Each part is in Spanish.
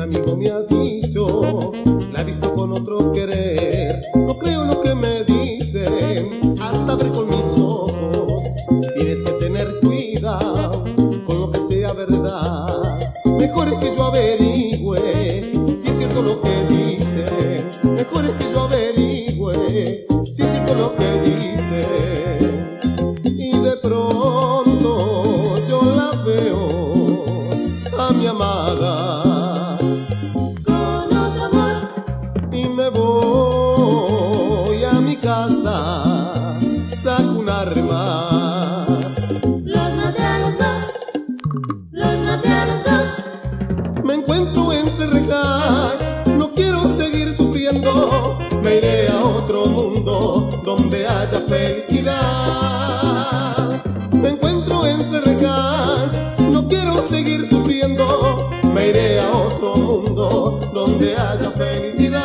amigo me ha dicho, la he visto con otro querer. No creo lo que me dicen, hasta ver con mis ojos. Tienes que tener cuidado con lo que sea verdad. Mejor es que yo averigüe si es cierto lo que dicen. Mejor es que yo averigüe si es cierto lo que dicen. Y de pronto yo la veo a mi amada con otro amor, y me voy a mi casa, saco un arma. los maté a los dos, los maté a los dos. Me encuentro entre rejas, no quiero seguir sufriendo. Me iré a otro mundo donde haya felicidad. Me encuentro entre rejas, no quiero seguir sufriendo. Me iré a otro mundo donde haya felicidad.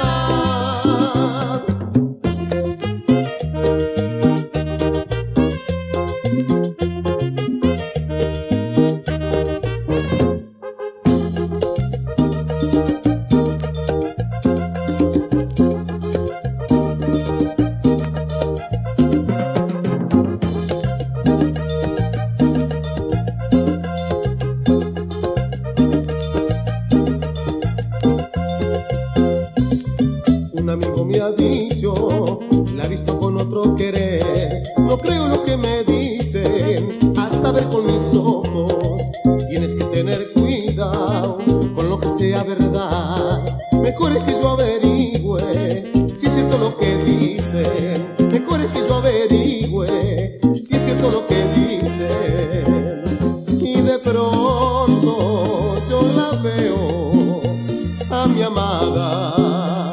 Un amigo me ha dicho, la he visto con otro querer. No creo lo que me dicen, hasta ver con mis ojos. Tienes que tener cuidado con lo que sea verdad. Mejor es que yo averigüe si es cierto lo que dicen. Mejor es que yo averigüe si es cierto lo que dicen. Y de pronto yo la veo a mi amada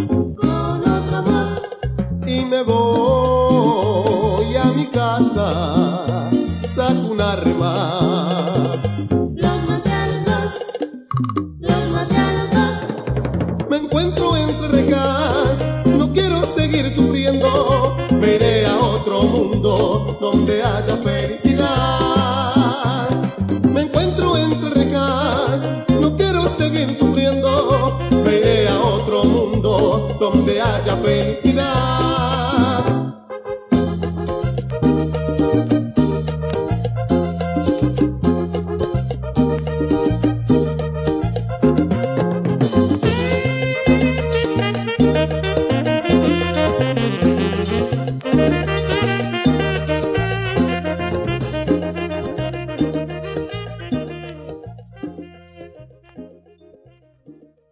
y me voy a mi casa, saco un arma. Los maté a los dos, los maté a los dos. Me encuentro entre rejas, no quiero seguir sufriendo. Me iré a otro mundo donde haya felicidad. Me encuentro entre rejas, no quiero seguir sufriendo. Me iré a otro mundo donde haya felicidad.